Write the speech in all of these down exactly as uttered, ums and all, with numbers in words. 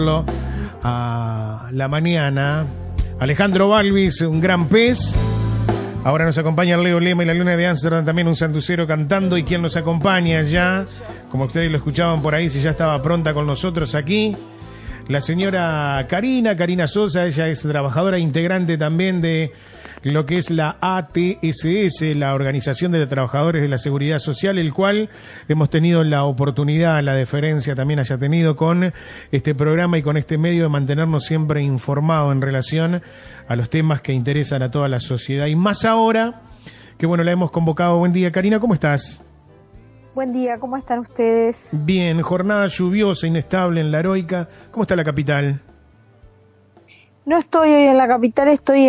A la mañana. Alejandro Balvis, un gran pez. Ahora nos acompaña Leo Lema y la Luna de Ámsterdam, también un sanducero cantando. Y quien nos acompaña ya, como ustedes lo escuchaban por ahí, si ya estaba pronta con nosotros aquí, la señora Karina, Karina Sosa. Ella es trabajadora integrante también de lo que es la A T S S, la Organización de Trabajadores de la Seguridad Social, el cual hemos tenido la oportunidad, la deferencia también haya tenido con este programa y con este medio de mantenernos siempre informados en relación a los temas que interesan a toda la sociedad. Y más ahora, que bueno, la hemos convocado. Buen día, Karina, ¿cómo estás? Buen día, ¿cómo están ustedes? Bien, jornada lluviosa, inestable en La Heroica. ¿Cómo está la capital? No estoy hoy en la capital, estoy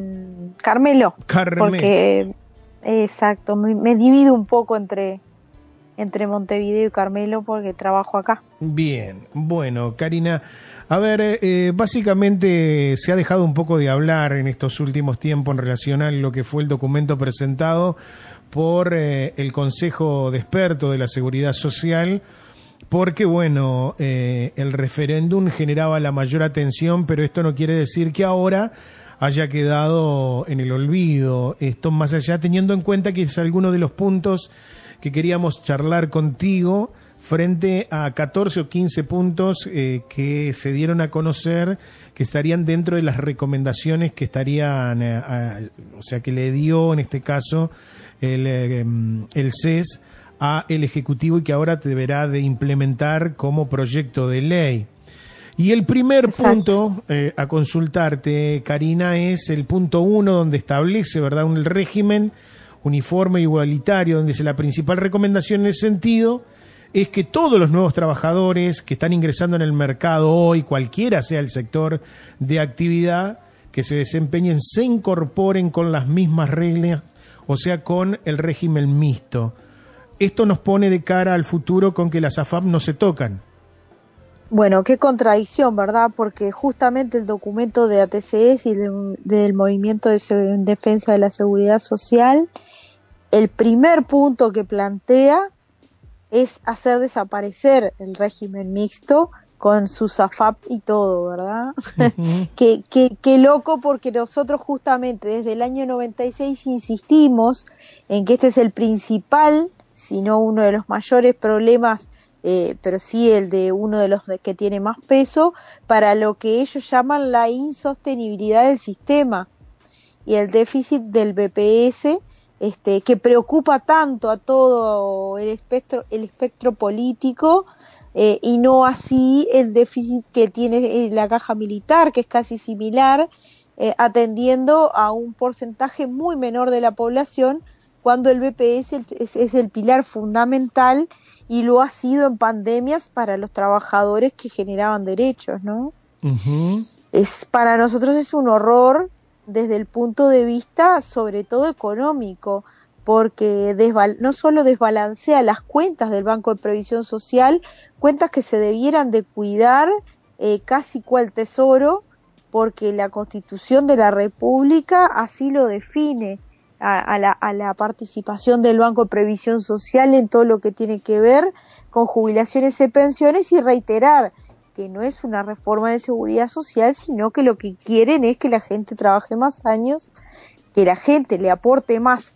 en Carmelo. Carmelo. Porque, exacto, me, me divido un poco entre, entre Montevideo y Carmelo porque trabajo acá. Bien, bueno, Karina, a ver, eh, básicamente se ha dejado un poco de hablar en estos últimos tiempos en relación a lo que fue el documento presentado por eh, el Consejo de Expertos de la Seguridad Social, porque, bueno, eh, el referéndum generaba la mayor atención, pero esto no quiere decir que ahora haya quedado en el olvido. Esto más allá, teniendo en cuenta que es alguno de los puntos que queríamos charlar contigo frente a catorce o quince puntos eh, que se dieron a conocer, que estarían dentro de las recomendaciones que estarían, eh, a, o sea, que le dio en este caso el, eh, el C E S a el Ejecutivo y que ahora deberá de implementar como proyecto de ley. Y el primer Exacto. punto eh, a consultarte, Karina, es el punto uno, donde establece, ¿verdad?, un régimen uniforme e igualitario, donde dice la principal recomendación en ese sentido es que todos los nuevos trabajadores que están ingresando en el mercado hoy, cualquiera sea el sector de actividad que se desempeñen, se incorporen con las mismas reglas, o sea, con el régimen mixto. Esto nos pone de cara al futuro con que las A F A P no se tocan. Bueno, qué contradicción, ¿verdad? Porque justamente el documento de A T C S y de, del Movimiento de en Defensa de la Seguridad Social, el primer punto que plantea es hacer desaparecer el régimen mixto con sus A F A P y todo, ¿verdad? Uh-huh. qué, qué, qué loco, porque nosotros justamente desde el año noventa y seis insistimos en que este es el principal, si no uno de los mayores problemas, eh, pero sí el de uno de los de que tiene más peso, para lo que ellos llaman la insostenibilidad del sistema y el déficit del B P S, este, que preocupa tanto a todo el espectro, el espectro político, eh, y no así el déficit que tiene la caja militar, que es casi similar, eh, atendiendo a un porcentaje muy menor de la población, cuando el B P S es, es el pilar fundamental y lo ha sido en pandemias para los trabajadores que generaban derechos, ¿no? Uh-huh. Es, para nosotros es un horror desde el punto de vista sobre todo económico, porque desval- no solo desbalancea las cuentas del Banco de Previsión Social, cuentas que se debieran de cuidar eh, casi cual tesoro, porque la Constitución de la República así lo define, a, a, la, a la participación del Banco de Previsión Social en todo lo que tiene que ver con jubilaciones y pensiones, y reiterar que no es una reforma de seguridad social, sino que lo que quieren es que la gente trabaje más años, que la gente le aporte más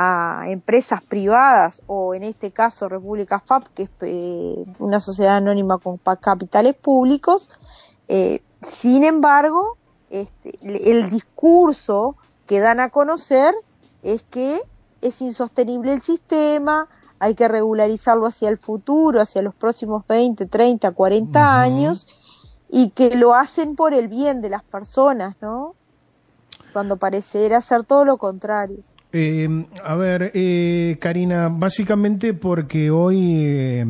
a empresas privadas, o en este caso República F A P, que es eh, una sociedad anónima con capitales públicos. Eh, sin embargo, este, el discurso que dan a conocer es que es insostenible el sistema, hay que regularizarlo hacia el futuro, hacia los próximos veinte, treinta, cuarenta uh-huh. años, y que lo hacen por el bien de las personas, ¿no? Cuando pareciera ser todo lo contrario. Eh, a ver, eh, Karina, básicamente porque hoy eh,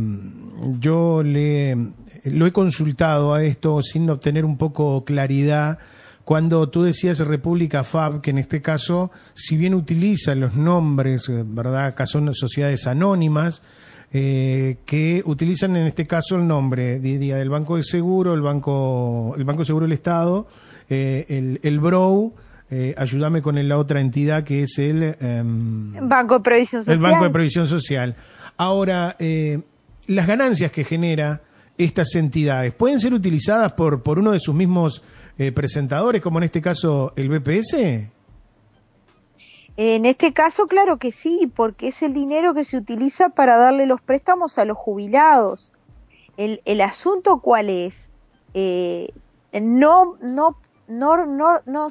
yo le lo he consultado a esto sin obtener un poco claridad. Cuando tú decías República F A B, que en este caso, si bien utiliza los nombres, ¿verdad? Acá son sociedades anónimas, eh, que utilizan en este caso el nombre, diría, del Banco de Seguro, el Banco, el Banco de Seguro del Estado, eh, el, el B R O, eh, ayúdame con la otra entidad que es el... Eh, Banco de Previsión Social. El Banco de Previsión Social. Ahora, eh, las ganancias que genera estas entidades, ¿pueden ser utilizadas por, por uno de sus mismos eh, presentadores, como en este caso el B P S? En este caso, claro que sí, porque es el dinero que se utiliza para darle los préstamos a los jubilados. El, el asunto, ¿cuál es? Eh, no, no, no, no, no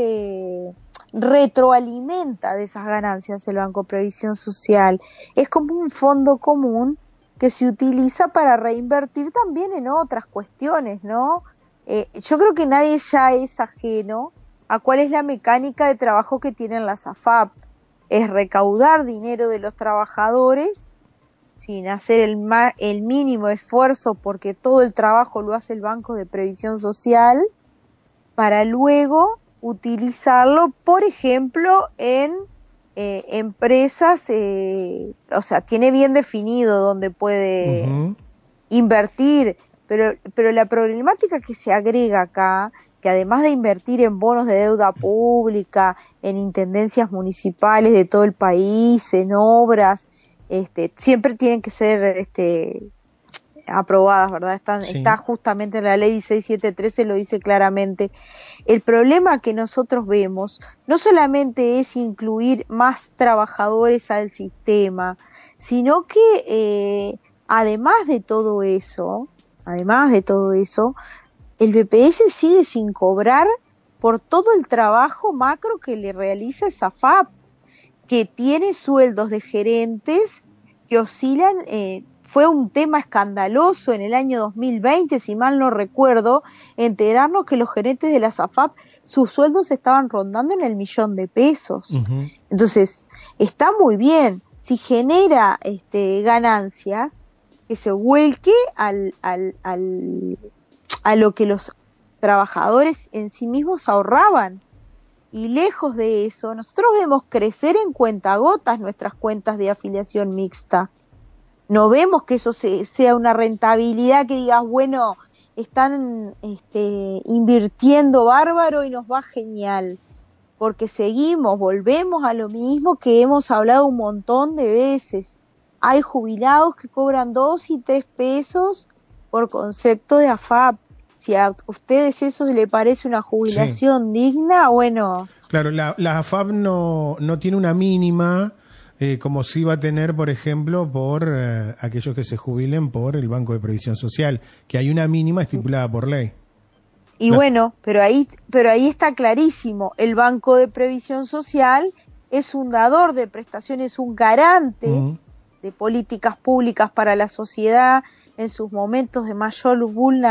se retroalimenta de esas ganancias el Banco de Previsión Social. Es como un fondo común que se utiliza para reinvertir también en otras cuestiones, ¿no? Eh, yo creo que nadie ya es ajeno a cuál es la mecánica de trabajo que tienen las A F A P. Es recaudar dinero de los trabajadores sin hacer el, ma- el mínimo esfuerzo, porque todo el trabajo lo hace el Banco de Previsión Social, para luego utilizarlo, por ejemplo, en eh, empresas, eh, o sea, tiene bien definido dónde puede Uh-huh. invertir, pero, pero la problemática que se agrega acá, que además de invertir en bonos de deuda pública, en intendencias municipales de todo el país, en obras, este, siempre tienen que ser este, aprobadas, ¿verdad? Están, Sí. está justamente en la ley dieciséis mil setecientos trece, lo dice claramente. El problema que nosotros vemos no solamente es incluir más trabajadores al sistema, sino que eh, además de todo eso, además de todo eso, el B P S sigue sin cobrar por todo el trabajo macro que le realiza esa F A P, que tiene sueldos de gerentes que oscilan, eh, fue un tema escandaloso en el año dos mil veinte, si mal no recuerdo, enterarnos que los gerentes de las A F A P, sus sueldos estaban rondando en el millón de pesos. Uh-huh. Entonces, está muy bien, si genera este, ganancias, que se vuelque al, al, al, a lo que los trabajadores en sí mismos ahorraban. Y lejos de eso, nosotros vemos crecer en cuentagotas nuestras cuentas de afiliación mixta. No vemos que eso se, sea una rentabilidad que digas, bueno, están este, invirtiendo bárbaro y nos va genial. Porque seguimos, volvemos a lo mismo que hemos hablado un montón de veces. Hay jubilados que cobran dos y tres pesos por concepto de A F A P. Si a ustedes eso le parece una Sí. jubilación digna, bueno, Claro, la, la A F A P no, no tiene una mínima eh, como sí va a tener, por ejemplo, por eh, aquellos que se jubilen por el Banco de Previsión Social, que hay una mínima estipulada por ley. y La- bueno, pero ahí, pero ahí está clarísimo, el Banco de Previsión Social es un dador de prestaciones, un garante Mm. de políticas públicas para la sociedad en sus momentos de mayor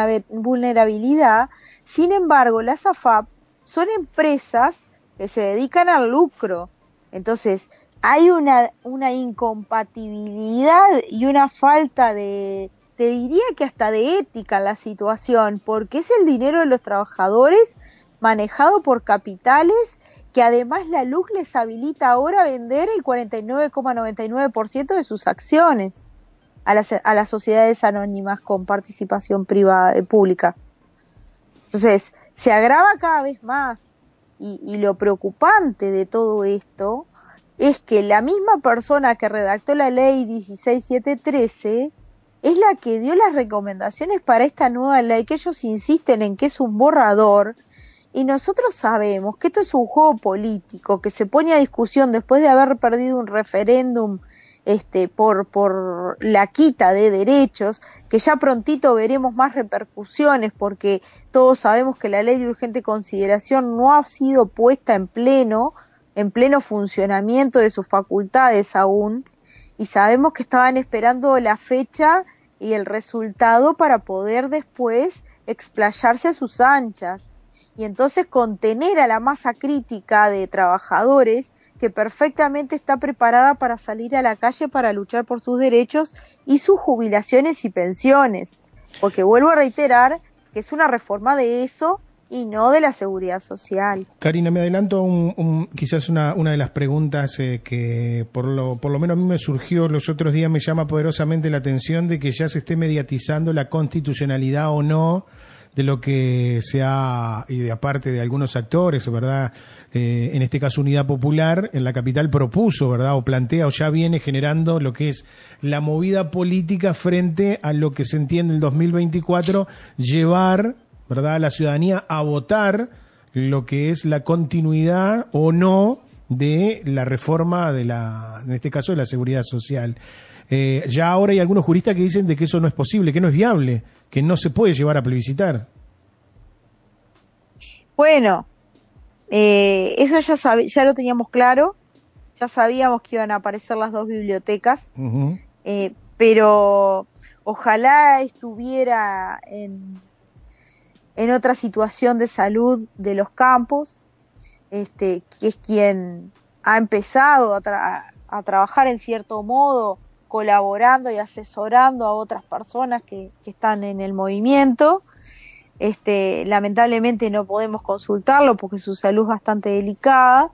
vulnerabilidad. Sin embargo, las A F A P son empresas que se dedican al lucro. Entonces, hay una, una incompatibilidad y una falta de, te diría que hasta de ética en la situación, porque es el dinero de los trabajadores manejado por capitales que además la L U C les habilita ahora a vender el cuarenta y nueve coma noventa y nueve por ciento de sus acciones a las, a las sociedades anónimas con participación privada, eh, pública. Entonces, se agrava cada vez más y, y lo preocupante de todo esto es que la misma persona que redactó la ley dieciséis mil setecientos trece es la que dio las recomendaciones para esta nueva ley, que ellos insisten en que es un borrador. Y nosotros sabemos que esto es un juego político que se pone a discusión después de haber perdido un referéndum este, por, por la quita de derechos, que ya prontito veremos más repercusiones porque todos sabemos que la ley de urgente consideración no ha sido puesta en pleno, en pleno funcionamiento de sus facultades aún, y sabemos que estaban esperando la fecha y el resultado para poder después explayarse a sus anchas. Y entonces contener a la masa crítica de trabajadores que perfectamente está preparada para salir a la calle para luchar por sus derechos y sus jubilaciones y pensiones. Porque vuelvo a reiterar que es una reforma de eso y no de la seguridad social. Karina, me adelanto un, un, quizás una, una de las preguntas eh, que por lo, por lo menos a mí me surgió los otros días, me llama poderosamente la atención de que ya se esté mediatizando la constitucionalidad o no de lo que se ha, y de aparte de algunos actores, ¿verdad? Eh, en este caso Unidad Popular, en la capital propuso, ¿verdad? O plantea, o ya viene generando lo que es la movida política frente a lo que se entiende el dos mil veinticuatro, llevar, ¿verdad?, a la ciudadanía a votar lo que es la continuidad o no de la reforma de la, en este caso de la seguridad social. Eh, ya ahora hay algunos juristas que dicen de que eso no es posible, que no es viable, que no se puede llevar a plebiscitar. Bueno, eh, eso ya sabe, ya lo teníamos claro, ya sabíamos que iban a aparecer las dos bibliotecas, Uh-huh. eh, pero ojalá estuviera en, en otra situación de salud de los campos, este, que es quien ha empezado a, tra- a trabajar en cierto modo, colaborando y asesorando a otras personas que, que están en el movimiento. Este, lamentablemente no podemos consultarlo porque su salud es bastante delicada,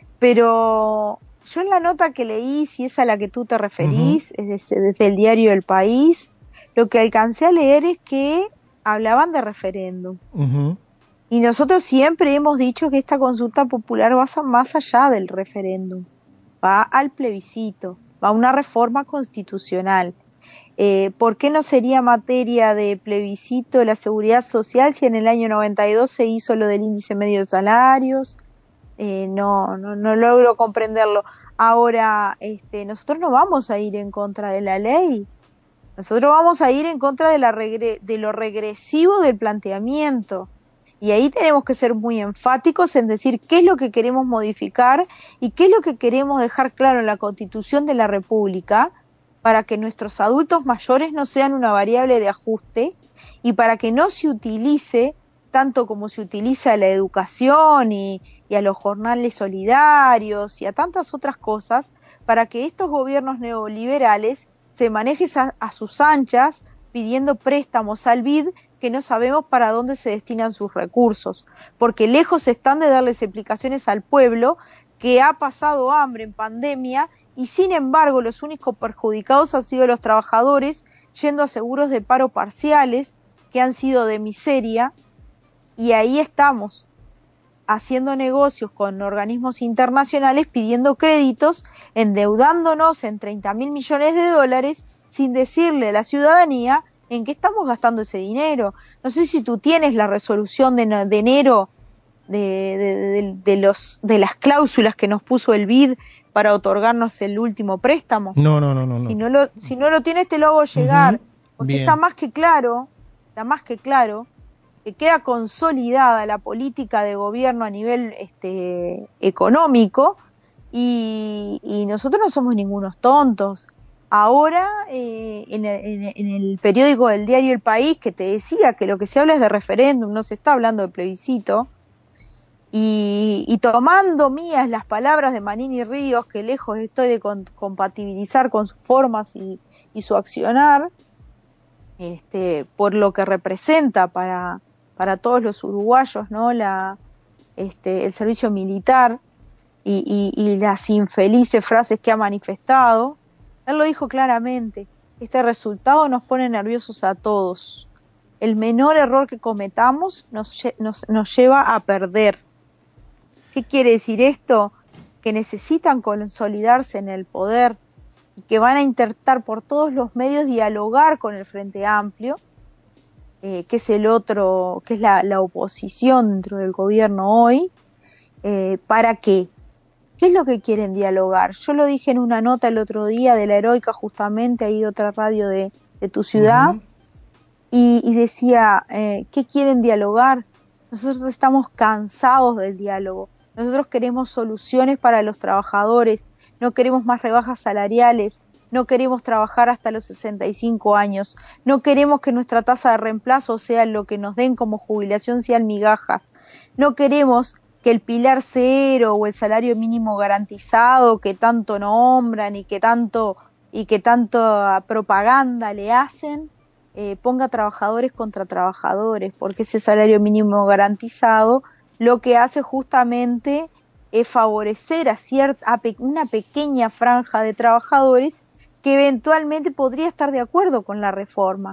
pero yo en la nota que leí, si es a la que tú te Uh-huh. referís, es desde, desde el diario El País, lo que alcancé a leer es que hablaban de referéndum. Uh-huh. Y nosotros siempre hemos dicho que esta consulta popular va más allá del referéndum, va al plebiscito, va a una reforma constitucional. Eh, ¿Por qué no sería materia de plebiscito la seguridad social si en el año noventa y dos se hizo lo del índice medio de salarios? Eh, no, no, no logro comprenderlo. Ahora, este, nosotros no vamos a ir en contra de la ley, nosotros vamos a ir en contra de, la regre de lo regresivo del planteamiento. Y ahí tenemos que ser muy enfáticos en decir qué es lo que queremos modificar y qué es lo que queremos dejar claro en la Constitución de la República para que nuestros adultos mayores no sean una variable de ajuste y para que no se utilice tanto como se utiliza a la educación y, y a los jornales solidarios y a tantas otras cosas, para que estos gobiernos neoliberales se manejen a, a sus anchas pidiendo préstamos al B I D que no sabemos para dónde se destinan sus recursos, porque lejos están de darles explicaciones al pueblo que ha pasado hambre en pandemia y sin embargo los únicos perjudicados han sido los trabajadores yendo a seguros de paro parciales que han sido de miseria, y ahí estamos haciendo negocios con organismos internacionales pidiendo créditos, endeudándonos en treinta mil millones de dólares sin decirle a la ciudadanía en qué estamos gastando ese dinero. No sé si tú tienes la resolución de, de enero de, de, de, de, los, de las cláusulas que nos puso el B I D para otorgarnos el último préstamo. No, no, no, no, Si no. no lo, si no lo tienes te lo hago Uh-huh. llegar, porque está Bien. más que claro, está más que claro que queda consolidada la política de gobierno a nivel este, económico y, y nosotros no somos ningunos tontos. Ahora, eh, en, el, en el periódico del diario El País, que te decía que lo que se habla es de referéndum, no se está hablando de plebiscito, y, y tomando mías las palabras de Manini Ríos, que lejos estoy de con, compatibilizar con sus formas y, y su accionar, este, por lo que representa para, para todos los uruguayos, ¿no? La, este, el servicio militar y, y, y las infelices frases que ha manifestado. Él lo dijo claramente, este resultado nos pone nerviosos a todos. El menor error que cometamos nos, nos, nos lleva a perder. ¿Qué quiere decir esto? Que necesitan consolidarse en el poder y que van a intentar por todos los medios dialogar con el Frente Amplio, eh, que es el otro, que es la, la oposición dentro del gobierno hoy, eh, ¿para qué? ¿Qué es lo que quieren dialogar? Yo lo dije en una nota el otro día de La Heroica, justamente, ahí de otra radio de, de tu ciudad, Uh-huh. y, y decía, eh, ¿qué quieren dialogar? Nosotros estamos cansados del diálogo. Nosotros queremos soluciones para los trabajadores, no queremos más rebajas salariales, no queremos trabajar hasta los sesenta y cinco años, no queremos que nuestra tasa de reemplazo sea lo que nos den como jubilación sean migajas, no queremos que el pilar cero o el salario mínimo garantizado que tanto nombran y que tanto y que tanto propaganda le hacen eh, ponga trabajadores contra trabajadores, porque ese salario mínimo garantizado lo que hace justamente es favorecer a cierta a pe una pequeña franja de trabajadores que eventualmente podría estar de acuerdo con la reforma.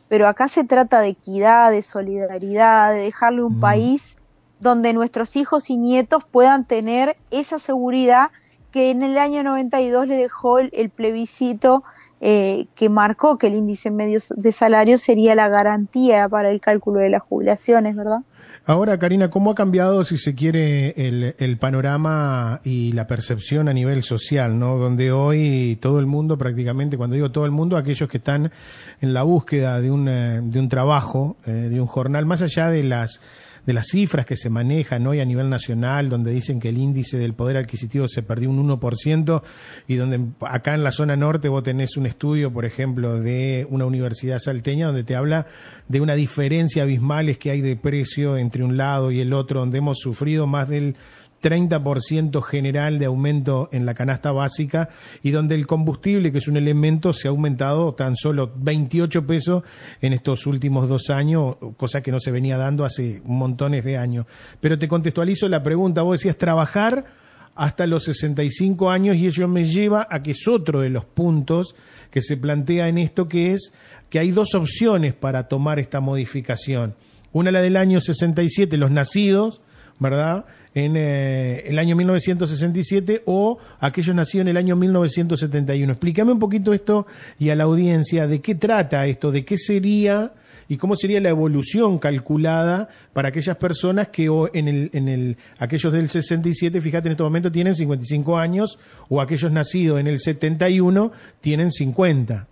pero acá se trata de equidad, de solidaridad, de dejarle un mm. país donde nuestros hijos y nietos puedan tener esa seguridad que en el año noventa y dos le dejó el, el plebiscito eh, que marcó que el índice medio de salario sería la garantía para el cálculo de las jubilaciones, ¿verdad? Ahora, Karina, ¿cómo ha cambiado, si se quiere, el, el panorama y la percepción a nivel social, ¿no? Donde hoy todo el mundo, prácticamente, cuando digo todo el mundo, aquellos que están en la búsqueda de un, de un trabajo, eh, de un jornal, más allá de las de las cifras que se manejan hoy a nivel nacional, donde dicen que el índice del poder adquisitivo se perdió un uno por ciento y donde acá en la zona norte vos tenés un estudio, por ejemplo, de una universidad salteña donde te habla de una diferencia abismal que hay de precio entre un lado y el otro, donde hemos sufrido más del treinta por ciento general de aumento en la canasta básica y donde el combustible, que es un elemento, se ha aumentado tan solo veintiocho pesos en estos últimos dos años, cosa que no se venía dando hace montones de años. Pero te contextualizo la pregunta, vos decías trabajar hasta los sesenta y cinco años y ello me lleva a que es otro de los puntos que se plantea en esto, que es que hay dos opciones para tomar esta modificación. Una, la del año sesenta y siete, los nacidos, ¿verdad?, en eh, el año mil novecientos sesenta y siete, o aquellos nacidos en el año mil novecientos setenta y uno. Explícame un poquito esto y a la audiencia de qué trata esto, de qué sería y cómo sería la evolución calculada para aquellas personas que en el, en el, aquellos del sesenta y siete, fíjate, en este momento tienen cincuenta y cinco años, o aquellos nacidos en el setenta y uno tienen cincuenta.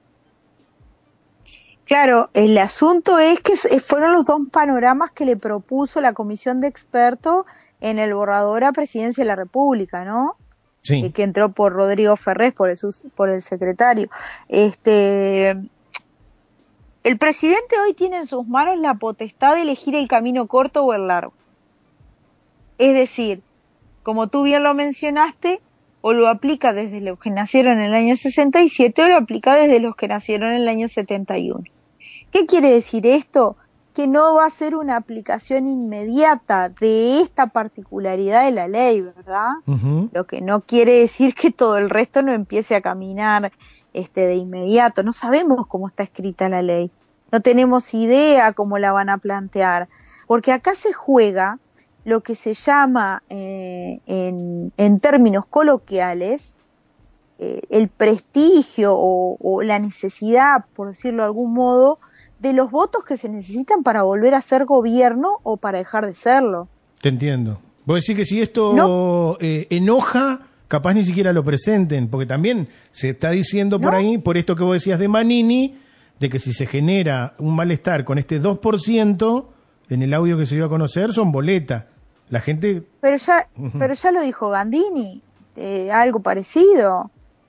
Claro, el asunto es que fueron los dos panoramas que le propuso la comisión de expertos en el borrador a Presidencia de la República, ¿no? Sí. Eh, que entró por Rodrigo Ferrés, por el, por el secretario. Este, el presidente hoy tiene en sus manos la potestad de elegir el camino corto o el largo. Es decir, como tú bien lo mencionaste, o lo aplica desde los que nacieron en el año sesenta y siete o lo aplica desde los que nacieron en el año setenta y uno. ¿Qué quiere decir esto? Que no va a ser una aplicación inmediata de esta particularidad de la ley, ¿verdad? Uh-huh. Lo que no quiere decir que todo el resto no empiece a caminar este, de inmediato. No sabemos cómo está escrita la ley. No tenemos idea cómo la van a plantear. Porque acá se juega lo que se llama, eh, en, en términos coloquiales, eh, el prestigio o, o la necesidad, por decirlo de algún modo, de los votos que se necesitan para volver a ser gobierno o para dejar de serlo. Te entiendo. Vos decís que si esto ¿No? eh, enoja, capaz ni siquiera lo presenten, porque también se está diciendo por ¿No? ahí, por esto que vos decías de Manini, de que si se genera un malestar con este dos por ciento, en el audio que se dio a conocer, son boletas. La gente... Pero ya, uh-huh. pero ya lo dijo Gandini, eh, algo parecido.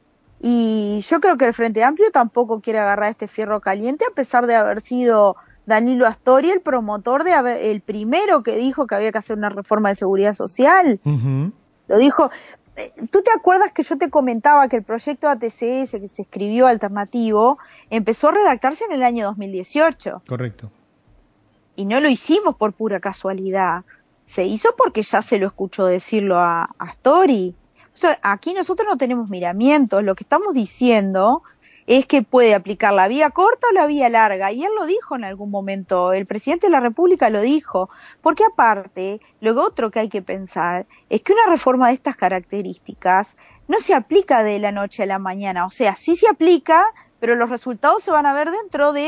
Y yo creo que el Frente Amplio tampoco quiere agarrar este fierro caliente, a pesar de haber sido Danilo Astori el promotor, de haber, el primero que dijo que había que hacer una reforma de seguridad social. Uh-huh. Lo dijo. ¿Tú te acuerdas que yo te comentaba que el proyecto A T C S que se escribió alternativo empezó a redactarse en el año dos mil dieciocho? Correcto. Y no lo hicimos por pura casualidad. Se hizo porque ya se lo escuchó decirlo a, a Astori. O sea, aquí nosotros no tenemos miramientos, lo que estamos diciendo es que puede aplicar la vía corta o la vía larga, y él lo dijo en algún momento, el presidente de la República lo dijo, porque aparte, lo otro que hay que pensar es que una reforma de estas características no se aplica de la noche a la mañana, o sea, sí se aplica, pero los resultados se van a ver dentro de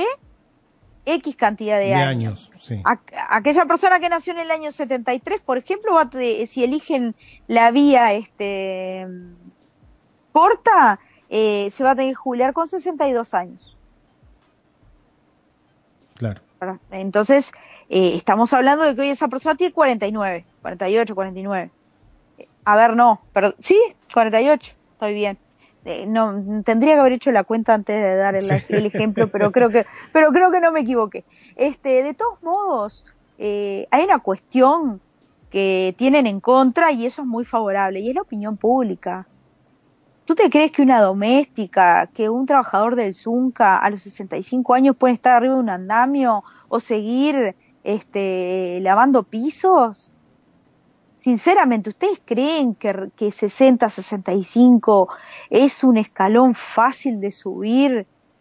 X cantidad de, de años. años sí. A, aquella persona que nació en el año setenta y tres, por ejemplo, va a, si eligen la vía este corta, eh, se va a tener que jubilar con sesenta y dos años. Claro. Entonces, eh, estamos hablando de que hoy esa persona tiene cuarenta y nueve, cuarenta y ocho, cuarenta y nueve. A ver, no, pero sí, cuarenta y ocho, estoy bien. Eh, no, tendría que haber hecho la cuenta antes de dar el, sí. el ejemplo, pero creo que, pero creo que no me equivoqué. Este, de todos modos, eh, hay una cuestión que tienen en contra y eso es muy favorable, y es la opinión pública. ¿Tú te crees que una doméstica, que un trabajador del Zunca a los sesenta y cinco años puede estar arriba de un andamio o seguir este, lavando pisos? Sinceramente, ¿ustedes creen que, que sesenta, sesenta y cinco es un escalón fácil de subir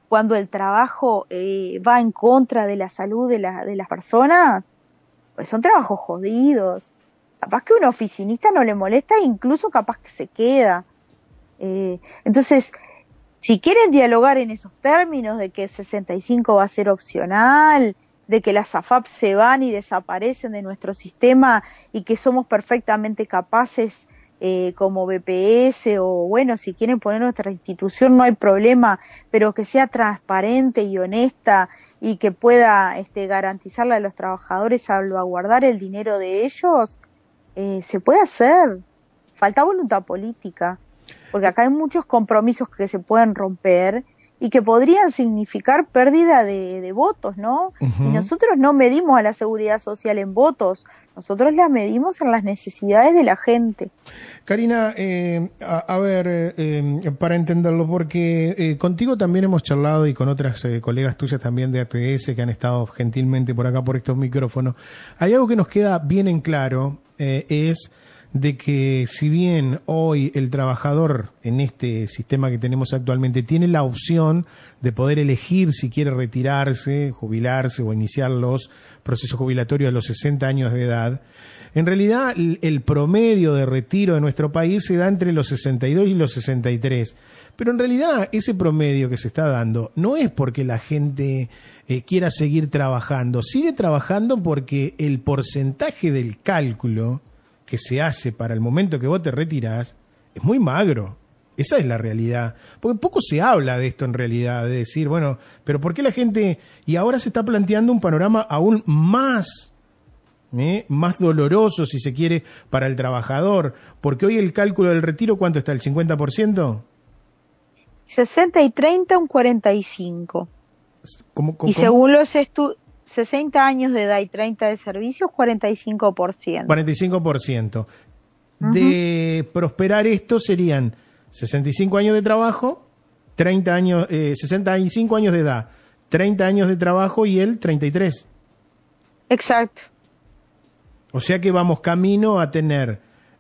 cuando el trabajo eh, va en contra de la salud de, la, de las personas, pues son trabajos jodidos. Capaz que un oficinista no le molesta, incluso capaz que se queda. Eh, entonces, si quieren dialogar en esos términos de que el sesenta y cinco va a ser opcional, de que las A F A P se van y desaparecen de nuestro sistema y que somos perfectamente capaces eh, como B P S, o bueno, si quieren poner nuestra institución no hay problema, pero que sea transparente y honesta y que pueda este, garantizarle a los trabajadores salvaguardar el dinero de ellos, eh, se puede hacer. Falta voluntad política, porque acá hay muchos compromisos que se pueden romper y que podrían significar pérdida de, de votos, ¿no? Uh-huh. Y nosotros no medimos a la seguridad social en votos, nosotros la medimos en las necesidades de la gente. Karina, eh, a, a ver, eh, para entenderlo, porque eh, contigo también hemos charlado y con otras eh, colegas tuyas también de A T S que han estado gentilmente por acá por estos micrófonos, hay algo que nos queda bien en claro, eh, es de que si bien hoy el trabajador en este sistema que tenemos actualmente tiene la opción de poder elegir si quiere retirarse, jubilarse o iniciar los procesos jubilatorios a los sesenta años de edad, en realidad el, el promedio de retiro de nuestro país se da entre los sesenta y dos y los sesenta y tres. Pero en realidad ese promedio que se está dando no es porque la gente eh, quiera seguir trabajando, sigue trabajando porque el porcentaje del cálculo que se hace para el momento que vos te retirás es muy magro. Esa es la realidad. Porque poco se habla de esto en realidad, de decir, bueno, pero ¿por qué la gente...? Y ahora se está planteando un panorama aún más, ¿eh? más doloroso, si se quiere, para el trabajador. Porque hoy el cálculo del retiro, ¿cuánto está? ¿El cincuenta por ciento? sesenta y treinta, un cuarenta y cinco. ¿Cómo, cómo, y según los estudios, sesenta años de edad y treinta de servicios, cuarenta y cinco por ciento. cuarenta y cinco por ciento. De uh-huh. prosperar esto serían sesenta y cinco años de trabajo, treinta años, eh, sesenta y cinco años de edad, treinta años de trabajo y él treinta y tres. Exacto. O sea que vamos camino a tener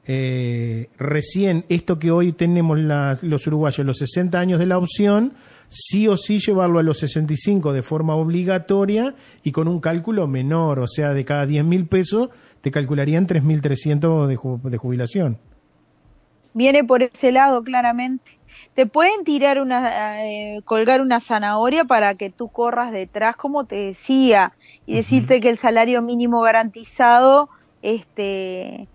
eh, recién esto que hoy tenemos la, los uruguayos, los sesenta años de la opción, sí o sí llevarlo a los sesenta y cinco de forma obligatoria y con un cálculo menor, o sea, de cada diez mil pesos te calcularían tres mil trescientos de, ju- de jubilación. Viene por ese lado, claramente. Te pueden tirar una, eh, colgar una zanahoria para que tú corras detrás, como te decía, y decirte uh-huh. que el salario mínimo garantizado, este,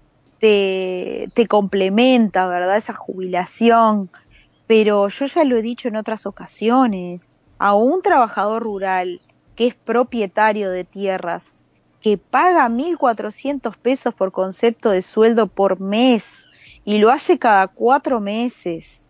te, te complementa, ¿verdad? Esa jubilación. Pero yo ya lo he dicho en otras ocasiones, a un trabajador rural que es propietario de tierras, que paga mil cuatrocientos pesos por concepto de sueldo por mes y lo hace cada cuatro meses,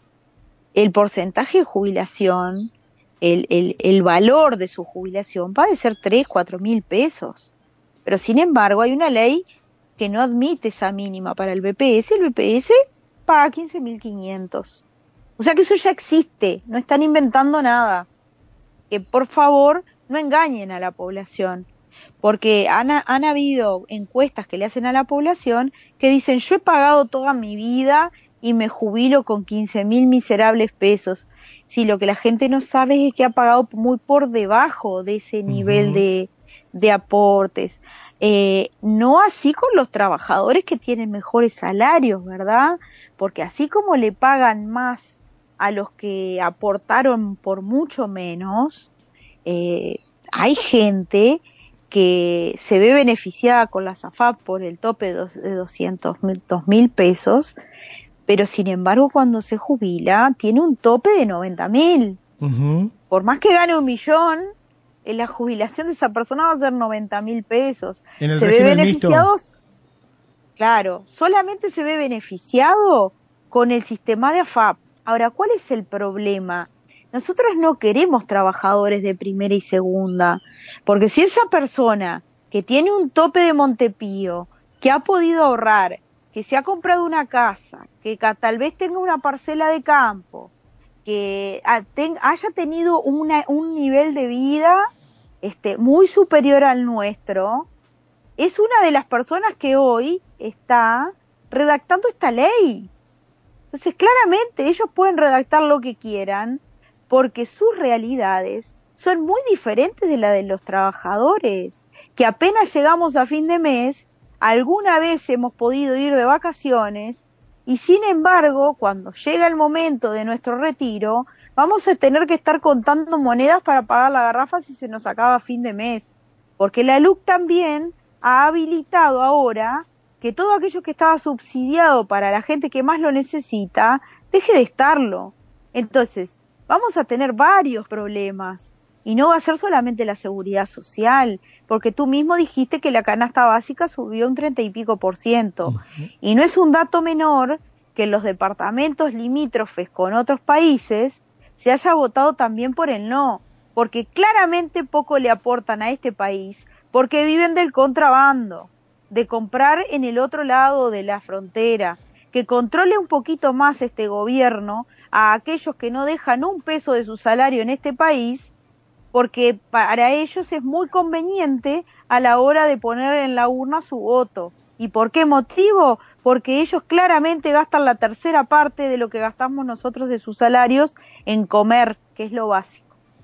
el porcentaje de jubilación, el, el, el valor de su jubilación va a ser tres, cuatro mil pesos. Pero sin embargo hay una ley que no admite esa mínima para el B P S, el B P S paga quince mil quinientos. O sea que eso ya existe, no están inventando nada. Que por favor no engañen a la población, porque han, han habido encuestas que le hacen a la población que dicen yo he pagado toda mi vida y me jubilo con quince mil miserables pesos. Si lo que la gente no sabe es que ha pagado muy por debajo de ese nivel uh-huh. de, de aportes. Eh, no así con los trabajadores que tienen mejores salarios, ¿verdad? Porque así como le pagan más a los que aportaron por mucho menos, eh, hay gente que se ve beneficiada con la S A F A P por el tope de doscientos mil pesos, pero sin embargo cuando se jubila tiene un tope de noventa mil. Uh-huh. Por más que gane un millón, en la jubilación de esa persona va a ser noventa mil pesos. ¿En el se ve beneficiado, mixto? Claro, solamente se ve beneficiado con el sistema de A F A P. Ahora, ¿cuál es el problema? Nosotros no queremos trabajadores de primera y segunda, porque si esa persona que tiene un tope de Montepío, que ha podido ahorrar, que se ha comprado una casa, que tal vez tenga una parcela de campo, que haya tenido una, un nivel de vida este, muy superior al nuestro, es una de las personas que hoy está redactando esta ley. Entonces, claramente, ellos pueden redactar lo que quieran, porque sus realidades son muy diferentes de la de los trabajadores, que apenas llegamos a fin de mes, alguna vez hemos podido ir de vacaciones, y sin embargo, cuando llega el momento de nuestro retiro, vamos a tener que estar contando monedas para pagar la garrafa si se nos acaba a fin de mes, porque la L U C también ha habilitado ahora que todo aquello que estaba subsidiado para la gente que más lo necesita, deje de estarlo. Entonces, vamos a tener varios problemas, y no va a ser solamente la seguridad social, porque tú mismo dijiste que la canasta básica subió un treinta y pico por ciento, uh-huh. Y no es un dato menor que en los departamentos limítrofes con otros países se haya votado también por el no, porque claramente poco le aportan a este país, porque viven del contrabando, de comprar en el otro lado de la frontera, que controle un poquito más este gobierno a aquellos que no dejan un peso de su salario en este país, porque para ellos es muy conveniente a la hora de poner en la urna su voto. ¿Y por qué motivo? Porque ellos claramente gastan la tercera parte de lo que gastamos nosotros de sus salarios en comer, que es lo básico.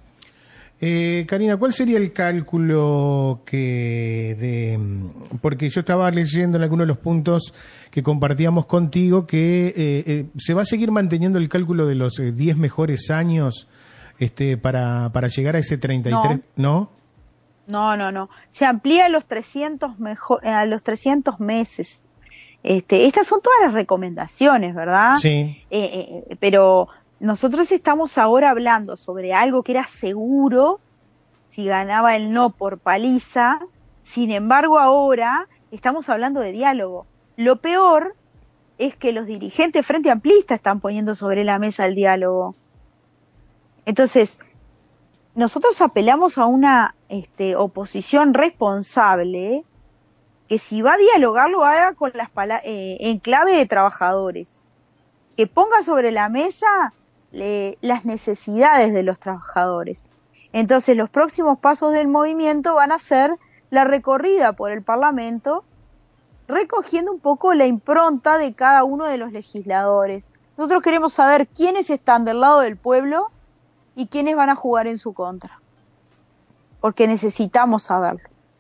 Eh, Karina, ¿cuál sería el cálculo que de, porque yo estaba leyendo en algunos de los puntos que compartíamos contigo que eh, eh, se va a seguir manteniendo el cálculo de los eh, diez mejores años este para para llegar a ese treinta y tres, ¿no? No, no, no. Se amplía a los trescientos mejor, a los trescientos meses. Este, estas son todas las recomendaciones, ¿verdad? Sí. Eh, eh, pero nosotros estamos ahora hablando sobre algo que era seguro si ganaba el no por paliza. Sin embargo, ahora estamos hablando de diálogo. Lo peor es que los dirigentes frente amplista están poniendo sobre la mesa el diálogo. Entonces, nosotros apelamos a una este, oposición responsable que si va a dialogar lo haga con las pala- eh, en clave de trabajadores, que ponga sobre la mesa le, las necesidades de los trabajadores. Entonces los próximos pasos del movimiento van a ser la recorrida por el Parlamento, recogiendo un poco la impronta de cada uno de los legisladores. Nosotros queremos saber quiénes están del lado del pueblo y quiénes van a jugar en su contra, porque necesitamos saberlo.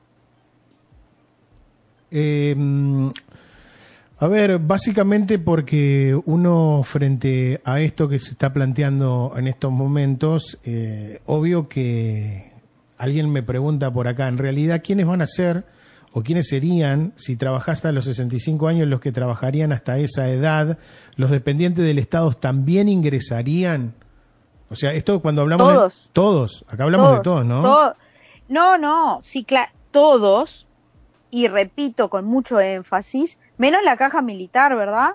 Eh, a ver, básicamente porque uno frente a esto que se está planteando en estos momentos, eh, obvio que alguien me pregunta por acá, en realidad, ¿quiénes van a ser o quiénes serían, si trabajás hasta los sesenta y cinco años, los que trabajarían hasta esa edad? ¿Los dependientes del Estado también ingresarían? O sea, esto cuando hablamos todos, de todos, acá hablamos todos, de todos, ¿no? To- no, no, sí, claro, todos, y repito con mucho énfasis, menos la caja militar, ¿verdad?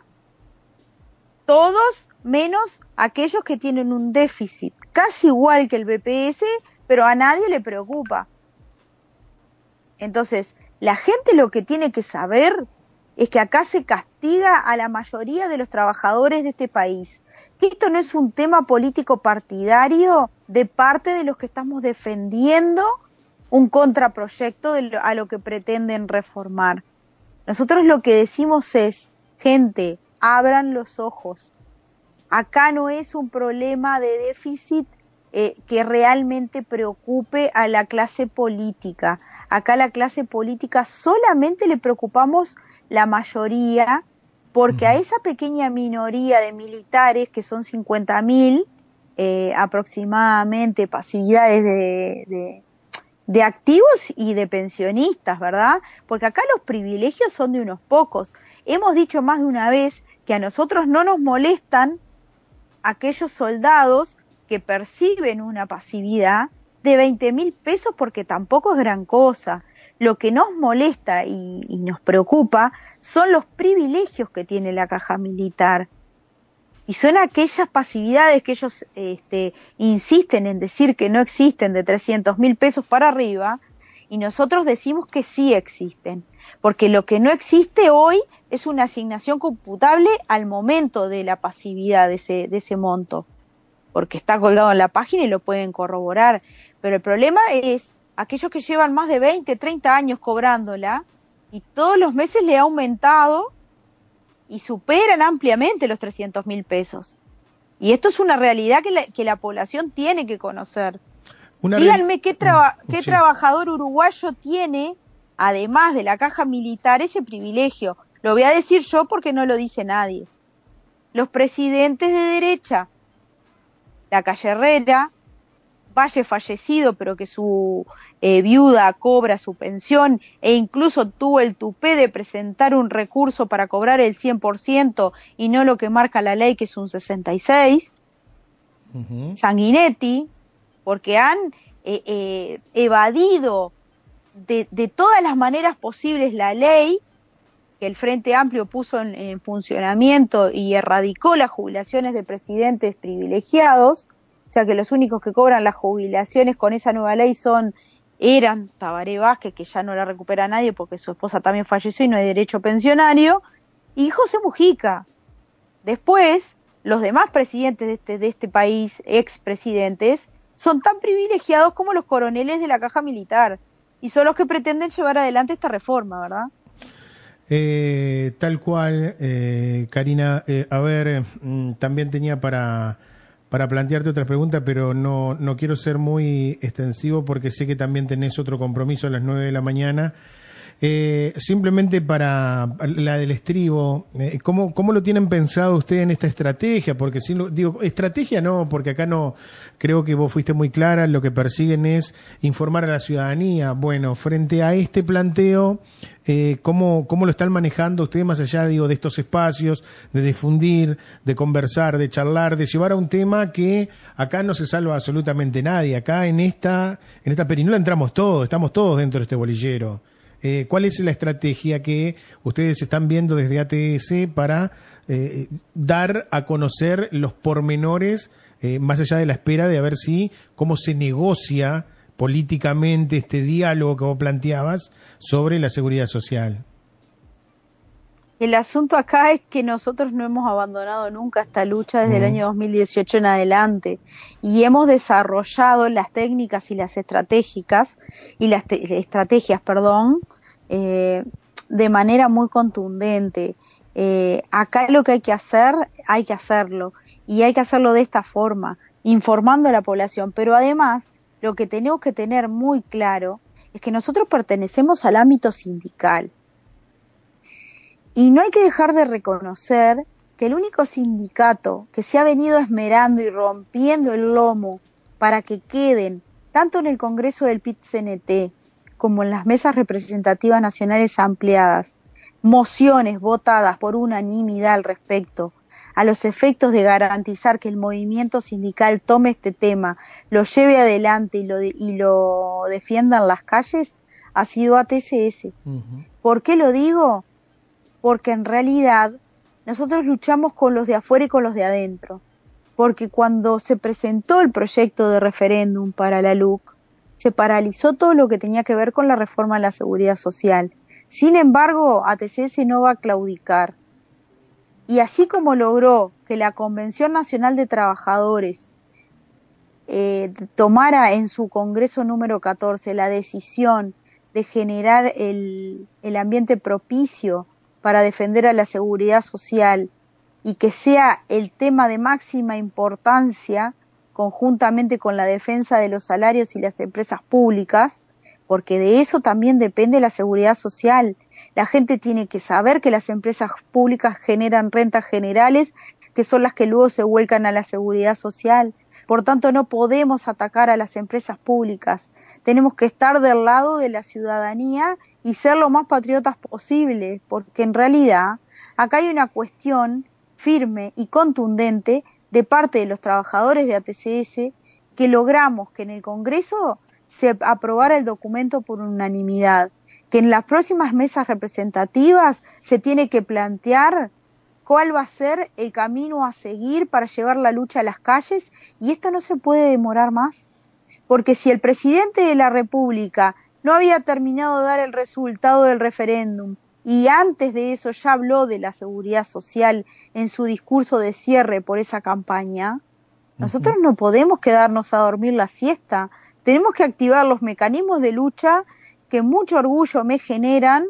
Todos menos aquellos que tienen un déficit casi igual que el B P S, pero a nadie le preocupa. Entonces, la gente lo que tiene que saber es que acá se castiga a la mayoría de los trabajadores de este país, que esto no es un tema político partidario de parte de los que estamos defendiendo un contraproyecto de lo, a lo que pretenden reformar. Nosotros lo que decimos es, gente, abran los ojos. Acá no es un problema de déficit eh, que realmente preocupe a la clase política. Acá la clase política solamente le preocupamos la mayoría, porque a esa pequeña minoría de militares, que son cincuenta mil eh, aproximadamente, pasividades de, de, de activos y de pensionistas, ¿verdad? Porque acá los privilegios son de unos pocos. Hemos dicho más de una vez que a nosotros no nos molestan aquellos soldados que perciben una pasividad de veinte mil pesos, porque tampoco es gran cosa. Lo que nos molesta y, y nos preocupa son los privilegios que tiene la caja militar. Y son aquellas pasividades que ellos este, insisten en decir que no existen, de trescientos mil pesos para arriba, y nosotros decimos que sí existen. Porque lo que no existe hoy es una asignación computable al momento de la pasividad de ese, de ese monto, porque está colgado en la página y lo pueden corroborar. Pero el problema es aquellos que llevan más de veinte, treinta años cobrándola y todos los meses le ha aumentado y superan ampliamente los trescientos mil pesos. Y esto es una realidad que la, que la población tiene que conocer. Una Díganme qué, traba, mm, qué sí. trabajador uruguayo tiene, además de la caja militar, ese privilegio. Lo voy a decir yo porque no lo dice nadie. Los presidentes de derecha, la Calle Herrera, Valle fallecido, pero que su eh, viuda cobra su pensión e incluso tuvo el tupé de presentar un recurso para cobrar el cien por ciento y no lo que marca la ley, que es un sesenta y seis. Uh-huh. Sanguinetti, porque han eh, eh, evadido de, de todas las maneras posibles la ley que el Frente Amplio puso en, en funcionamiento y erradicó las jubilaciones de presidentes privilegiados. O sea que los únicos que cobran las jubilaciones con esa nueva ley son, eran Tabaré Vázquez, que ya no la recupera nadie porque su esposa también falleció y no hay derecho pensionario, y José Mujica. Después, los demás presidentes de este, de este país, expresidentes, son tan privilegiados como los coroneles de la caja militar, y son los que pretenden llevar adelante esta reforma, ¿verdad? Eh, tal cual, eh, Karina. Eh, a ver, eh, también tenía para, para plantearte otra pregunta, pero no, no quiero ser muy extensivo porque sé que también tenés otro compromiso a las nueve de la mañana. Eh, simplemente para la del estribo, eh, ¿cómo, ¿cómo lo tienen pensado ustedes en esta estrategia? Porque si lo, digo, estrategia no, porque acá no, creo que vos fuiste muy clara, lo que persiguen es informar a la ciudadanía. Bueno, frente a este planteo, eh, ¿cómo, ¿cómo lo están manejando ustedes más allá, digo, de estos espacios, de difundir, de conversar, de charlar, de llevar a un tema que acá no se salva absolutamente nadie? Acá en esta, en esta perinola entramos todos, estamos todos dentro de este bolillero. Eh, ¿Cuál es la estrategia que ustedes están viendo desde A T S para eh, dar a conocer los pormenores, eh, más allá de la espera de a ver si cómo se negocia políticamente este diálogo que vos planteabas sobre la seguridad social? El asunto acá es que nosotros no hemos abandonado nunca esta lucha desde uh-huh. el año dos mil dieciocho en adelante y hemos desarrollado las técnicas y las estratégicas y las te- estrategias, perdón, eh, de manera muy contundente. Eh, acá lo que hay que hacer, hay que hacerlo y hay que hacerlo de esta forma, informando a la población, pero además lo que tenemos que tener muy claro es que nosotros pertenecemos al ámbito sindical. Y no hay que dejar de reconocer que el único sindicato que se ha venido esmerando y rompiendo el lomo para que queden, tanto en el Congreso del P I T C N T como en las mesas representativas nacionales ampliadas, mociones votadas por unanimidad al respecto, a los efectos de garantizar que el movimiento sindical tome este tema, lo lleve adelante y lo, de, y lo defienda en las calles, ha sido A T C S. Uh-huh. ¿Por qué lo digo? Porque en realidad nosotros luchamos con los de afuera y con los de adentro, porque cuando se presentó el proyecto de referéndum para la L U C, se paralizó todo lo que tenía que ver con la reforma de la seguridad social. Sin embargo, A T C S no va a claudicar. Y así como logró que la Convención Nacional de Trabajadores eh, tomara en su Congreso número catorce la decisión de generar el, el ambiente propicio para defender a la seguridad social y que sea el tema de máxima importancia conjuntamente con la defensa de los salarios y las empresas públicas, porque de eso también depende la seguridad social. La gente tiene que saber que las empresas públicas generan rentas generales, que son las que luego se vuelcan a la seguridad social. Por tanto, no podemos atacar a las empresas públicas. Tenemos que estar del lado de la ciudadanía y ser lo más patriotas posible, porque en realidad acá hay una cuestión firme y contundente de parte de los trabajadores de A T C S que logramos que en el Congreso se aprobara el documento por unanimidad, que en las próximas mesas representativas se tiene que plantear cuál va a ser el camino a seguir para llevar la lucha a las calles, y esto no se puede demorar más, porque si el presidente de la República no había terminado de dar el resultado del referéndum y antes de eso ya habló de la seguridad social en su discurso de cierre por esa campaña, nosotros no podemos quedarnos a dormir la siesta, tenemos que activar los mecanismos de lucha que mucho orgullo me generan,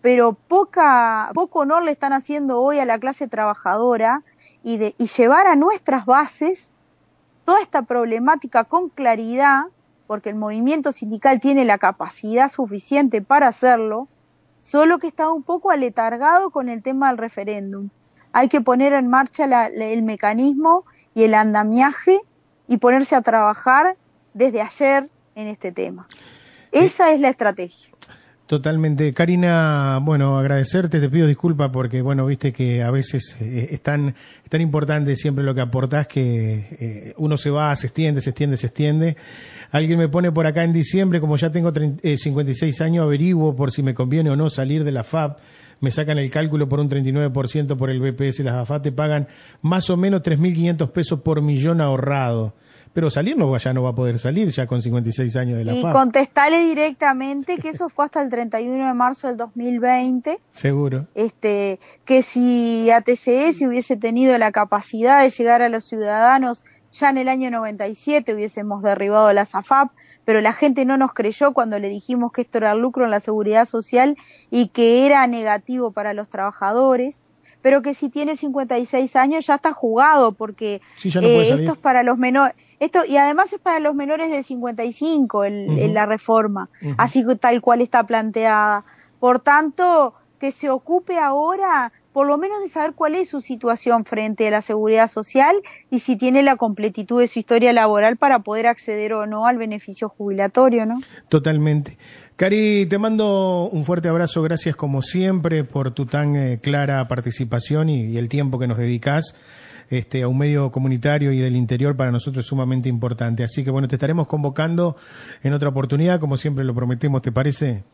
pero poca, poco honor le están haciendo hoy a la clase trabajadora y, de, y llevar a nuestras bases toda esta problemática con claridad, porque el movimiento sindical tiene la capacidad suficiente para hacerlo, solo que está un poco aletargado con el tema del referéndum. Hay que poner en marcha la, el mecanismo y el andamiaje y ponerse a trabajar desde ayer en este tema. Esa es la estrategia. Totalmente. Karina, bueno, agradecerte, te pido disculpas porque, bueno, viste que a veces eh, es, tan, es tan importante siempre lo que aportás que eh, uno se va, se extiende, se extiende, se extiende. Alguien me pone por acá en diciembre, como ya tengo treinta, eh, cincuenta y seis años, averiguo por si me conviene o no salir de la F A P. Me sacan el cálculo por un treinta y nueve por ciento por el B P S. Las A F A te pagan más o menos tres mil quinientos pesos por millón ahorrado. Pero salir no, ya no va a poder salir ya con cincuenta y seis años de la Y F A P. contestale directamente que eso fue hasta el treinta y uno de marzo del dos mil veinte. Seguro. Este, que si A T C S hubiese tenido la capacidad de llegar a los ciudadanos ya en el año noventa y siete hubiésemos derribado las A F A P, pero la gente no nos creyó cuando le dijimos que esto era el lucro en la seguridad social y que era negativo para los trabajadores, pero que si tiene cincuenta y seis años ya está jugado porque sí, ya no puede eh, salir. esto es para los menores, esto y además es para los menores de cincuenta y cinco el, uh-huh. el, la reforma, uh-huh. así que tal cual está planteada. Por tanto, que se ocupe ahora por lo menos de saber cuál es su situación frente a la seguridad social y si tiene la completitud de su historia laboral para poder acceder o no al beneficio jubilatorio, ¿no? Totalmente. Cari, te mando un fuerte abrazo, gracias como siempre por tu tan eh, clara participación y, y el tiempo que nos dedicás este, a un medio comunitario y del interior para nosotros es sumamente importante. Así que bueno, te estaremos convocando en otra oportunidad, como siempre lo prometemos, ¿te parece?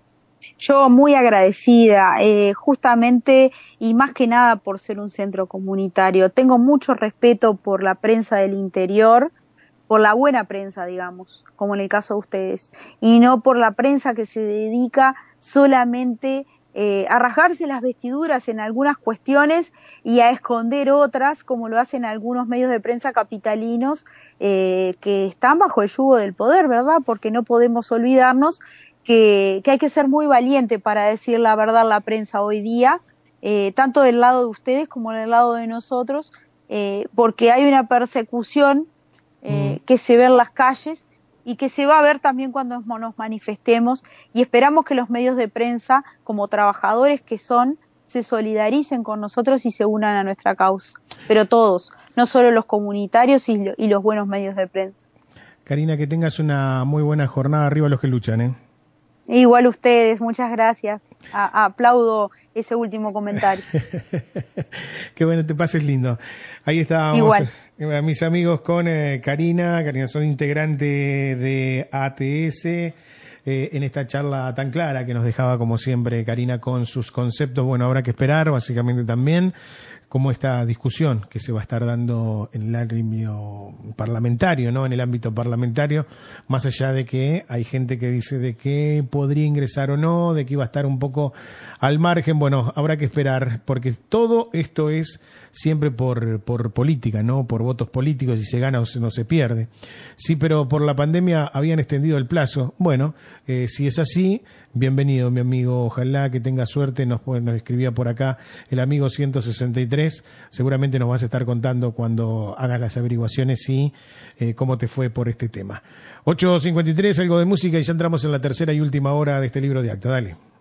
Yo muy agradecida, eh, justamente y más que nada por ser un centro comunitario. Tengo mucho respeto por la prensa del interior, por la buena prensa, digamos, como en el caso de ustedes, y no por la prensa que se dedica solamente eh, a rasgarse las vestiduras en algunas cuestiones y a esconder otras, como lo hacen algunos medios de prensa capitalinos eh, que están bajo el yugo del poder, ¿verdad? Porque no podemos olvidarnos que, que hay que ser muy valiente para decir la verdad en la prensa hoy día, eh, tanto del lado de ustedes como del lado de nosotros, eh, porque hay una persecución eh, mm. que se ve en las calles y que se va a ver también cuando nos manifestemos, y esperamos que los medios de prensa, como trabajadores que son, se solidaricen con nosotros y se unan a nuestra causa, pero todos, no solo los comunitarios y, lo, y los buenos medios de prensa. Karina, que tengas una muy buena jornada, arriba los que luchan, ¿eh? Igual ustedes, muchas gracias. A, a, aplaudo ese último comentario. Qué bueno, te pases lindo. Ahí estábamos, Igual. Eh, mis amigos con eh, Karina. Karina son integrante de A T S. Eh, en esta charla tan clara que nos dejaba como siempre Karina con sus conceptos. Bueno, habrá que esperar básicamente también como esta discusión que se va a estar dando en el ámbito parlamentario, ¿no? En el ámbito parlamentario, más allá de que hay gente que dice de que podría ingresar o no, de que iba a estar un poco al margen. Bueno, habrá que esperar, porque todo esto es siempre por, por política, ¿no? Por votos políticos, si se gana o se, no se pierde. Sí, pero por la pandemia habían extendido el plazo. Bueno, eh, si es así, bienvenido, mi amigo. Ojalá que tenga suerte. Nos, nos escribía por acá el amigo ciento sesenta y tres. Seguramente nos vas a estar contando cuando hagas las averiguaciones y eh, cómo te fue por este tema. ocho cincuenta y tres, algo de música y ya entramos en la tercera y última hora de este libro de acta. Dale.